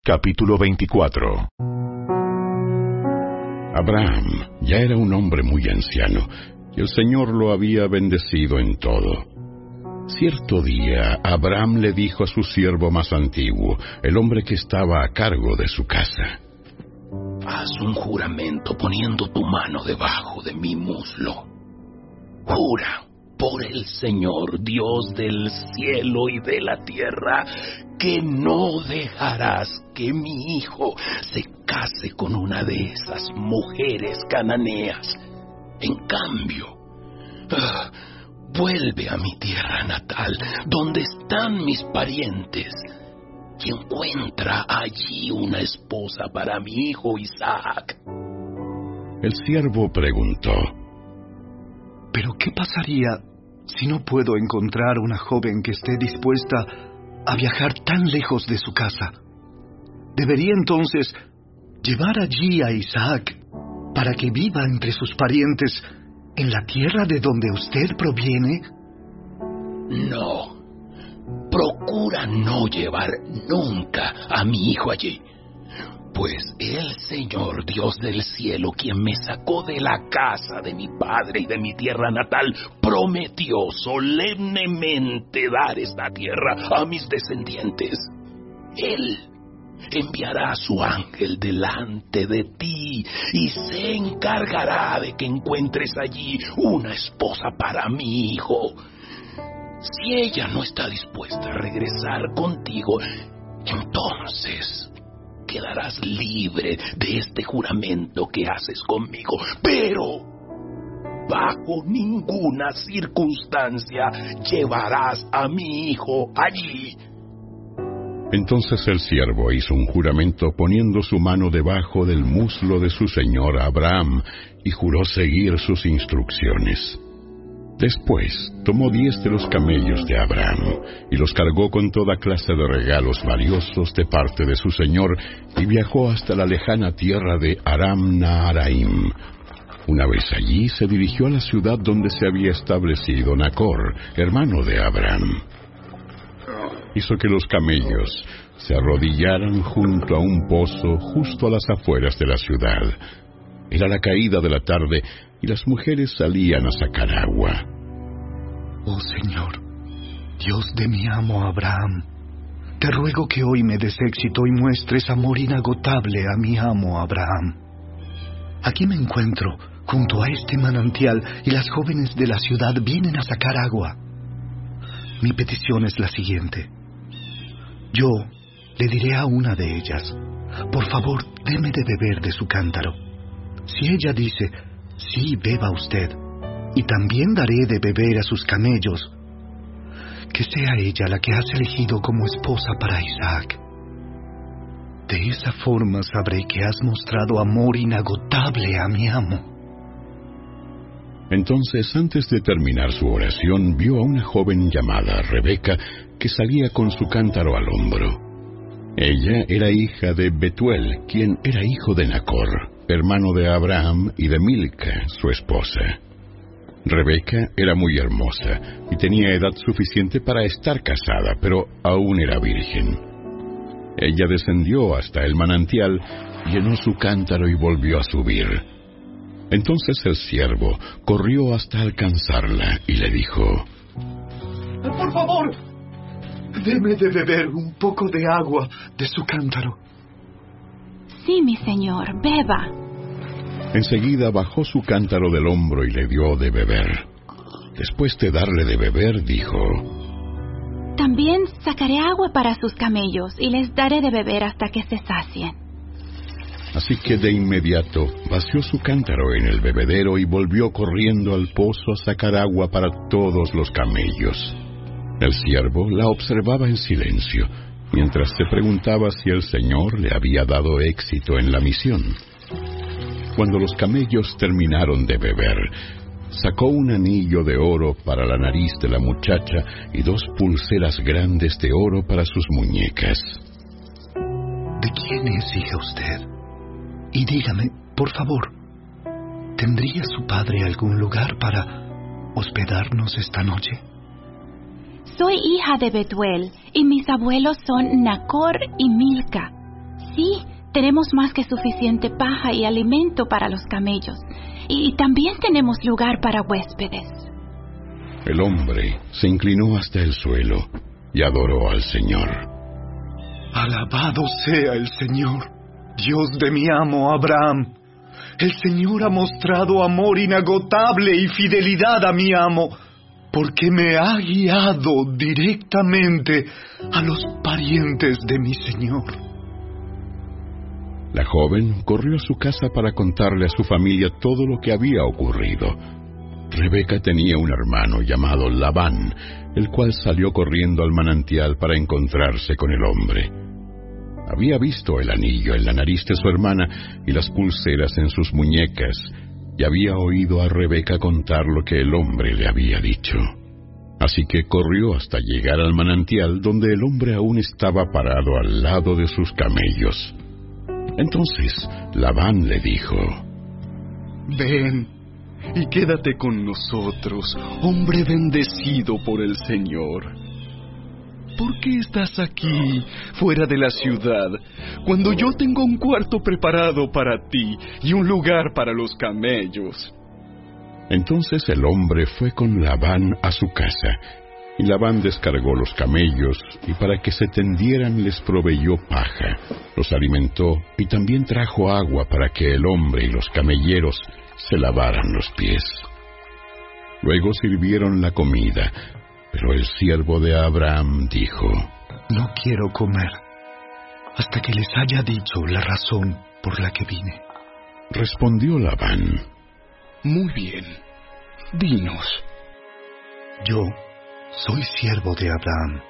Capítulo 24. Abraham ya era un hombre muy anciano, y el Señor lo había bendecido en todo. Cierto día, Abraham le dijo a su siervo más antiguo, el hombre que estaba a cargo de su casa: haz un juramento poniendo tu mano debajo de mi muslo. Jura por el Señor, Dios del cielo y de la tierra, que no dejarás que mi hijo se case con una de esas mujeres cananeas. En cambio, vuelve a mi tierra natal, donde están mis parientes, y encuentra allí una esposa para mi hijo Isaac. El siervo preguntó: ¿pero qué pasaría si no puedo encontrar una joven que esté dispuesta a viajar tan lejos de su casa? ¿Debería entonces llevar allí a Isaac para que viva entre sus parientes en la tierra de donde usted proviene? No. Procura no llevar nunca a mi hijo allí, pues el Señor Dios del cielo, quien me sacó de la casa de mi padre y de mi tierra natal, prometió solemnemente dar esta tierra a mis descendientes. Él enviará a su ángel delante de ti y se encargará de que encuentres allí una esposa para mi hijo. Si ella no está dispuesta a regresar contigo, entonces quedarás libre de este juramento que haces conmigo. Pero bajo ninguna circunstancia llevarás a mi hijo allí. Entonces el siervo hizo un juramento poniendo su mano debajo del muslo de su señor Abraham y juró seguir sus instrucciones. Después tomó 10 de los camellos de Abraham y los cargó con toda clase de regalos valiosos de parte de su señor y viajó hasta la lejana tierra de Aram Naharaim. Una vez allí se dirigió a la ciudad donde se había establecido Nacor, hermano de Abraham. Hizo que los camellos se arrodillaran junto a un pozo justo a las afueras de la ciudad. Era la caída de la tarde y las mujeres salían a sacar agua. Oh Señor, Dios de mi amo Abraham, te ruego que hoy me des éxito y muestres amor inagotable a mi amo Abraham. Aquí me encuentro, junto a este manantial, y las jóvenes de la ciudad vienen a sacar agua. Mi petición es la siguiente. Yo le diré a una de ellas: por favor, deme de beber de su cántaro. Si ella dice: sí, beba usted, y también daré de beber a sus camellos, que sea ella la que has elegido como esposa para Isaac. De esa forma sabré que has mostrado amor inagotable a mi amo. Entonces, antes de terminar su oración, vio a una joven llamada Rebeca que salía con su cántaro al hombro. Ella era hija de Betuel, quien era hijo de Nacor, hermano de Abraham, y de Milca, su esposa. Rebeca era muy hermosa y tenía edad suficiente para estar casada, pero aún era virgen. Ella descendió hasta el manantial, llenó su cántaro y volvió a subir. Entonces el siervo corrió hasta alcanzarla y le dijo: por favor, deme de beber un poco de agua de su cántaro. Sí, mi señor, beba. Enseguida bajó su cántaro del hombro y le dio de beber. Después de darle de beber, dijo: también sacaré agua para sus camellos y les daré de beber hasta que se sacien. Así que de inmediato vació su cántaro en el bebedero y volvió corriendo al pozo a sacar agua para todos los camellos. El siervo la observaba en silencio, mientras se preguntaba si el Señor le había dado éxito en la misión. Cuando los camellos terminaron de beber, sacó un anillo de oro para la nariz de la muchacha y 2 pulseras grandes de oro para sus muñecas. ¿De quién es hija usted? Y dígame, por favor, ¿tendría su padre algún lugar para hospedarnos esta noche? Soy hija de Betuel, y mis abuelos son Nacor y Milca. tenemos más que suficiente paja y alimento para los camellos, y también tenemos lugar para huéspedes. El hombre se inclinó hasta el suelo y adoró al Señor. Alabado sea el Señor, Dios de mi amo Abraham. El Señor ha mostrado amor inagotable y fidelidad a mi amo, porque me ha guiado directamente a los parientes de mi Señor. La joven corrió a su casa para contarle a su familia todo lo que había ocurrido. Rebeca tenía un hermano llamado Labán, el cual salió corriendo al manantial para encontrarse con el hombre. Había visto el anillo en la nariz de su hermana y las pulseras en sus muñecas, y había oído a Rebeca contar lo que el hombre le había dicho. Así que corrió hasta llegar al manantial, donde el hombre aún estaba parado al lado de sus camellos. Entonces Labán le dijo: Ven y quédate con nosotros, hombre bendecido por el Señor. ¿Por qué estás aquí, fuera de la ciudad, cuando yo tengo un cuarto preparado para ti y un lugar para los camellos? Entonces el hombre fue con Labán a su casa, y Labán descargó los camellos, y para que se tendieran les proveyó paja, los alimentó, y también trajo agua para que el hombre y los camelleros se lavaran los pies. Luego sirvieron la comida, pero el siervo de Abraham dijo: No quiero comer hasta que les haya dicho la razón por la que vine. Respondió Labán: Muy bien, dinos. Yo soy siervo de Abraham,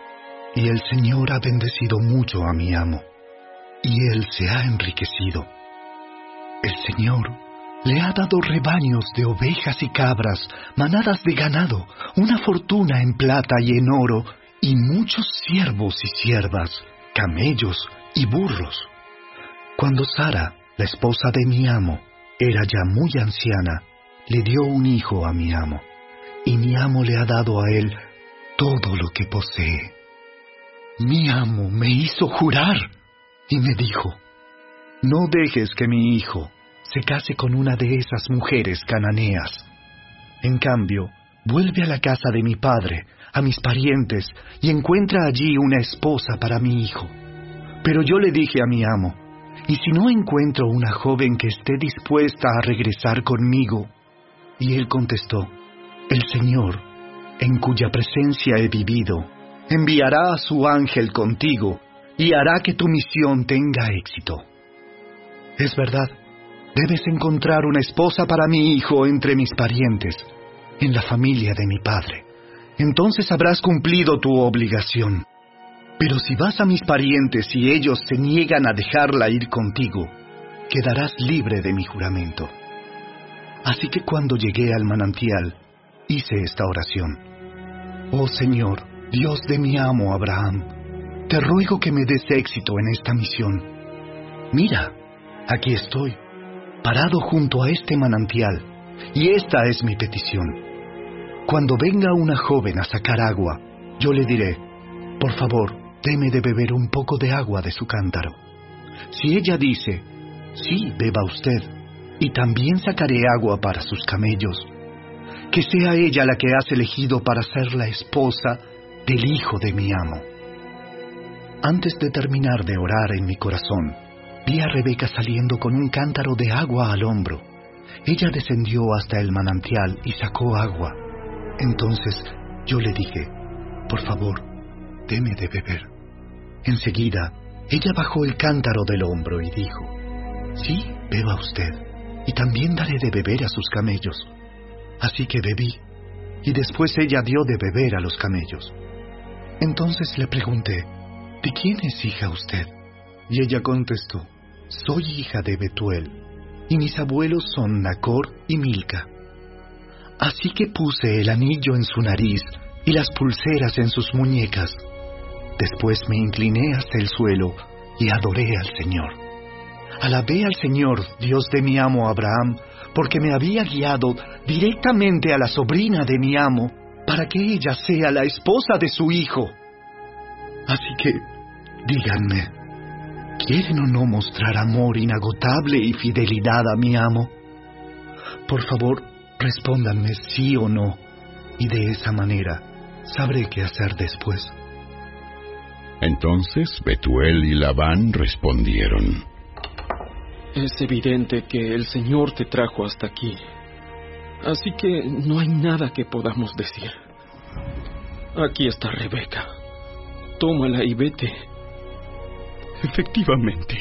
y el Señor ha bendecido mucho a mi amo, y él se ha enriquecido. El Señor le ha dado rebaños de ovejas y cabras, manadas de ganado, una fortuna en plata y en oro, y muchos siervos y siervas, camellos y burros. Cuando Sara, la esposa de mi amo, era ya muy anciana, le dio un hijo a mi amo, y mi amo le ha dado a él todo lo que posee. Mi amo me hizo jurar, y me dijo: No dejes que mi hijo se case con una de esas mujeres cananeas. En cambio, vuelve a la casa de mi padre, a mis parientes, y encuentra allí una esposa para mi hijo. Pero yo le dije a mi amo: ¿y si no encuentro una joven que esté dispuesta a regresar conmigo? Y él contestó: El Señor, en cuya presencia he vivido, enviará a su ángel contigo, y hará que tu misión tenga éxito. Es verdad, debes encontrar una esposa para mi hijo entre mis parientes, en la familia de mi padre. Entonces habrás cumplido tu obligación. Pero si vas a mis parientes y ellos se niegan a dejarla ir contigo, quedarás libre de mi juramento. Así que cuando llegué al manantial, hice esta oración: Oh Señor, Dios de mi amo Abraham, te ruego que me des éxito en esta misión. Mira, aquí estoy, parado junto a este manantial, y esta es mi petición. Cuando venga una joven a sacar agua, yo le diré: Por favor, deme de beber un poco de agua de su cántaro. Si ella dice: Sí, beba usted, y también sacaré agua para sus camellos, que sea ella la que has elegido para ser la esposa del hijo de mi amo. Antes de terminar de orar en mi corazón, vi a Rebeca saliendo con un cántaro de agua al hombro. Ella descendió hasta el manantial y sacó agua. Entonces yo le dije: Por favor, deme de beber. Enseguida, ella bajó el cántaro del hombro y dijo: Sí, beba usted, y también daré de beber a sus camellos. Así que bebí, y después ella dio de beber a los camellos. Entonces le pregunté: ¿De quién es hija usted? Y ella contestó: Soy hija de Betuel, y mis abuelos son Nacor y Milca. Así que puse el anillo en su nariz y las pulseras en sus muñecas. Después me incliné hasta el suelo y adoré al Señor. Alabé al Señor, Dios de mi amo Abraham, porque me había guiado directamente a la sobrina de mi amo, para que ella sea la esposa de su hijo. Así que, díganme, ¿Quieren o no mostrar amor inagotable y fidelidad a mi amo? Por favor, respóndanme sí o no, y de esa manera sabré qué hacer después. Entonces Betuel y Labán respondieron: Es evidente que el Señor te trajo hasta aquí, así que no hay nada que podamos decir. Aquí está Rebeca. Tómala y vete. Efectivamente,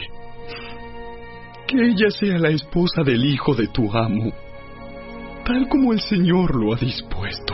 que ella sea la esposa del hijo de tu amo, tal como el Señor lo ha dispuesto.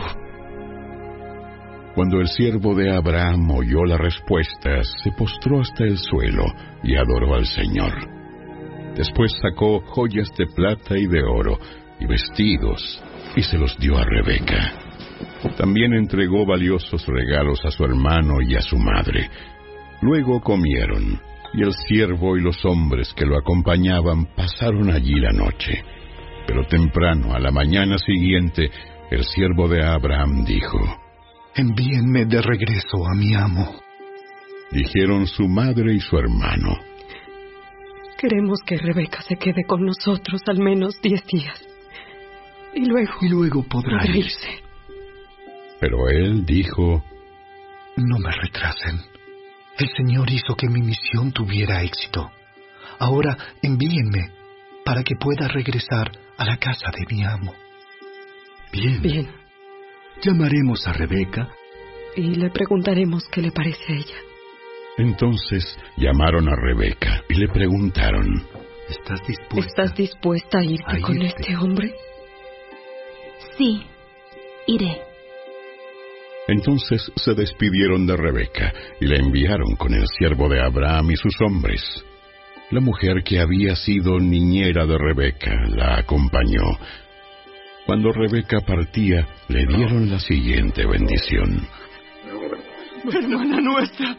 Cuando el siervo de Abraham oyó la respuesta, se postró hasta el suelo y adoró al Señor. Después sacó joyas de plata y de oro y vestidos y se los dio a Rebeca. También entregó valiosos regalos a su hermano y a su madre. Luego comieron, y el siervo y los hombres que lo acompañaban pasaron allí la noche. Pero temprano, a la mañana siguiente, el siervo de Abraham dijo: Envíenme de regreso a mi amo. Dijeron su madre y su hermano: Queremos que Rebeca se quede con nosotros al menos 10 días. Y luego podrá irse. Pero él dijo: No me retrasen. El Señor hizo que mi misión tuviera éxito. Ahora envíenme para que pueda regresar a la casa de mi amo. Bien. Llamaremos a Rebeca y le preguntaremos qué le parece a ella. Entonces llamaron a Rebeca y le preguntaron: ¿Estás dispuesta a irte con este hombre? Sí, iré. Entonces se despidieron de Rebeca y la enviaron con el siervo de Abraham y sus hombres. La mujer que había sido niñera de Rebeca la acompañó. Cuando Rebeca partía, le dieron la siguiente bendición: Hermana nuestra,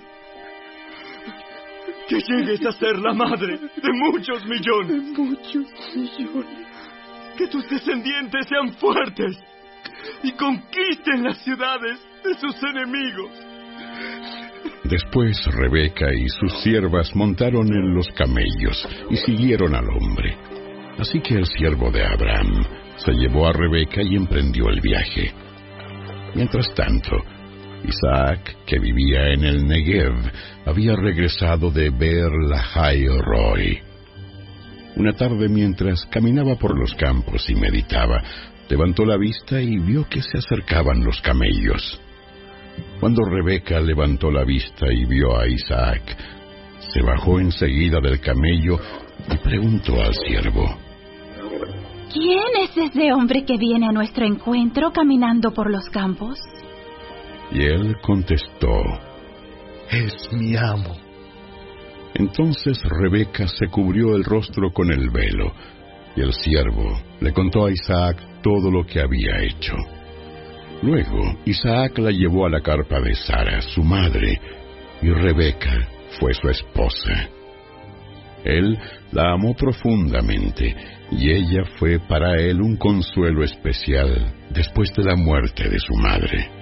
que llegues a ser la madre de muchos millones. Que tus descendientes sean fuertes y conquisten las ciudades de sus enemigos. Después Rebeca y sus siervas montaron en los camellos y siguieron al hombre. Así que el siervo de Abraham se llevó a Rebeca y emprendió el viaje. Mientras tanto, Isaac, que vivía en el Negev, había regresado de Beer Lahai Roi. Una tarde, mientras caminaba por los campos y meditaba, levantó la vista y vio que se acercaban los camellos. Cuando Rebeca levantó la vista y vio a Isaac, se bajó enseguida del camello y preguntó al siervo: ¿Quién es ese hombre que viene a nuestro encuentro caminando por los campos? Y él contestó: Es mi amo. Entonces Rebeca se cubrió el rostro con el velo, y el siervo le contó a Isaac todo lo que había hecho. Luego Isaac la llevó a la carpa de Sara, su madre, y Rebeca fue su esposa. Él la amó profundamente, y ella fue para él un consuelo especial después de la muerte de su madre.